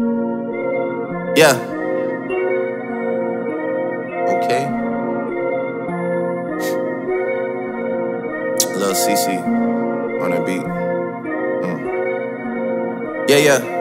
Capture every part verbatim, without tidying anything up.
Yeah. Okay. Lil C C on the beat. Mm. Yeah, yeah.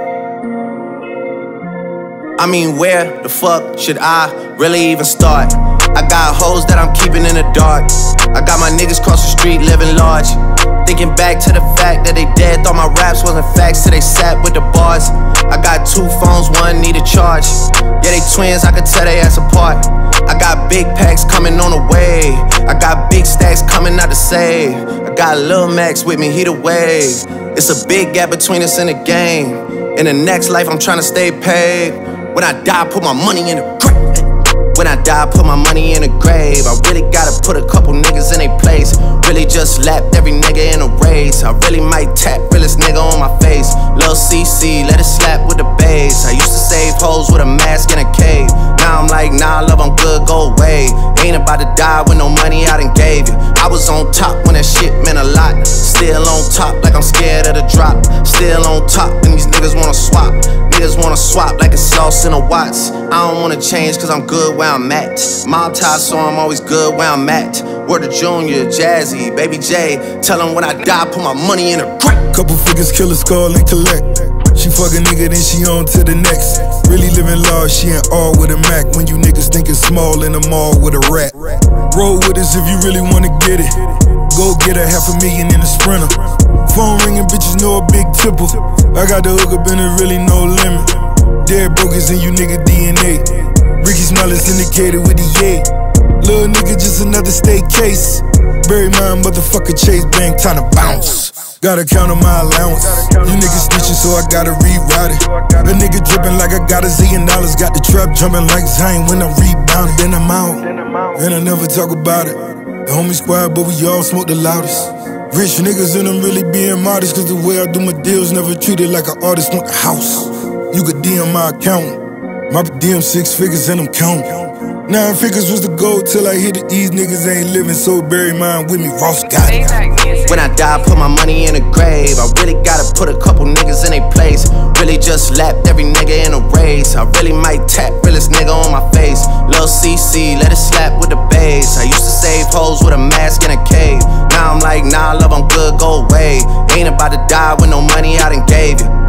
I mean, where the fuck should I really even start? I got hoes that I'm keeping in the dark. I got my niggas cross the street living large. Thinking back to the fact that they dead, thought my raps wasn't facts till they sat with the bars. I got two phones, one need a charge. Yeah, they twins, I could tell they ass apart. I got big packs coming on the way. I got big stacks coming out to save. I got Lil Max with me, he the wave. It's a big gap between us in the game. In the next life, I'm trying to stay paid. When I die, put my money in the grave. When I die, put my money in the grave. I really gotta put a couple niggas in their place. Really just lapped every nigga in a race. I really might tap realest nigga on my face. Lil C C, let it slap with the bass. I used to save hoes with a mask in a cave. Now I'm like, nah, love, I'm good, go away. Ain't about to die with no money I done gave you. I was on top when that shit meant a lot. Still on top like I'm scared of the drop. Still on top and these niggas wanna swap. Niggas wanna swap like it's sauce in a Watts. I don't wanna change cause I'm good where I'm at. Mob tie, so I'm always good where I'm at. Word to Junior, Jazzy, Baby J. Tell him when I die, put my money in a grave. Couple figures, kill a skull and collect. She fuck a nigga, then she on to the next. Really living large, she ain't all with a Mac. When you niggas thinking small in the mall with a rat. Roll with us if you really wanna get it. Go get a half a million in a Sprinter. Phone ringing, bitches know a big tipple. I got the hook up and there really no limit. Dead broke is in you nigga D N A. Ricky Smiley syndicated with the yay. Little nigga just another state case. Bury my motherfucker Chase Bank, time to bounce. Gotta count on my allowance. You niggas snitching, so I gotta rewrite it. A nigga dripping like I got a zillion dollars. Got the trap jumping like Zayn when I'm rebounding. Then I'm out, and I never talk about it. The homie squad, but we all smoke the loudest. Rich niggas and I'm really being modest. Cause the way I do my deals never treated like an artist want the house. You could D M my account. My D M six figures and I'm counting. Nine figures was the goal till I hit it. These niggas ain't living, so bury mine with me. Ross got it. When I die, put my money in a grave. I really gotta put a couple niggas in their place. Really just lapped every nigga in a race. I really might tap realest nigga on my face. Lil C C, let it slap with the bass. I used to save hoes with a mask in a cave. Now I'm like, nah, love, I'm good, go away. Ain't about to die with no money I done gave you.